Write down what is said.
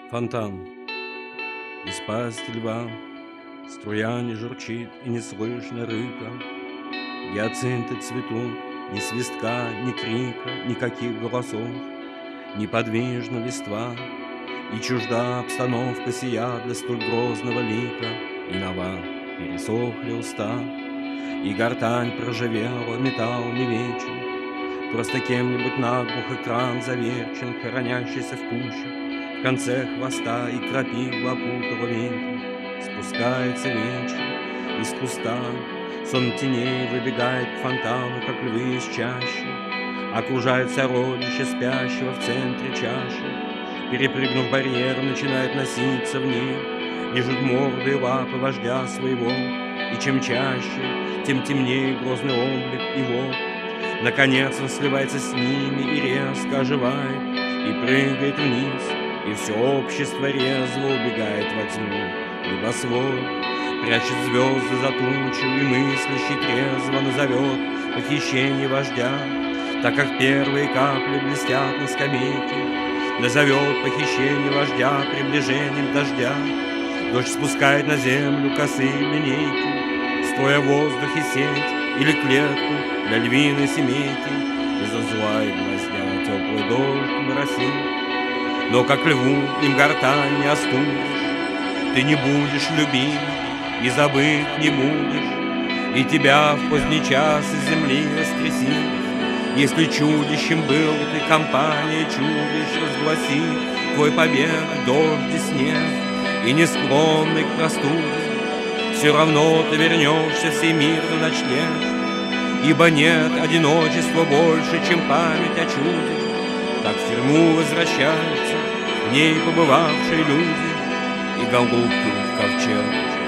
Фонтан. Из пасти льва струя не журчит и не слышно рыка. Гиацинты цветут, ни свистка, ни крика, никаких голосов. Неподвижна листва, и чужда обстановка сия для столь грозного лика. И нова пересохли уста, и гортань проживела, металл не вечен. Просто кем-нибудь наглухо экран заверчен, хоронящийся в кучах. В конце хвоста и крапива опутала веки. Спускается вечер из куста, сон теней выбегает к фонтану, как львы из чащи. Окружает сородича спящего в центре чаши. Перепрыгнув барьер, начинает носиться в ней, лежит морды и лапы вождя своего. И чем чаще, тем темнее грозный облик его. Наконец он сливается с ними и резко оживает, и прыгает вниз, и все общество резво убегает во тьму. Небосвод прячет звезды за тучу, и мыслящий трезво назовет похищение вождя, так как первые капли блестят на скамейке. Назовет похищение вождя приближением дождя. Дождь спускает на землю косые линейки, строя в воздухе сеть или клетку для львиной семейки. Из-за зла и гвоздя теплый дождь моросит, но как льву им гортань не остудишь. Ты не будешь любим и забыть не будешь, и тебя в поздний час из земли воскресит. Если чудищем был ты, компания чудищ разгласит твой побег, дождь и снег, и не склонный к простуде. Все равно ты вернешься в сей мир на ночлег, ибо нет одиночества больше, чем память о чуде. Так в тюрьму возвращаются в ней побывавшие люди, и голубки в ковчег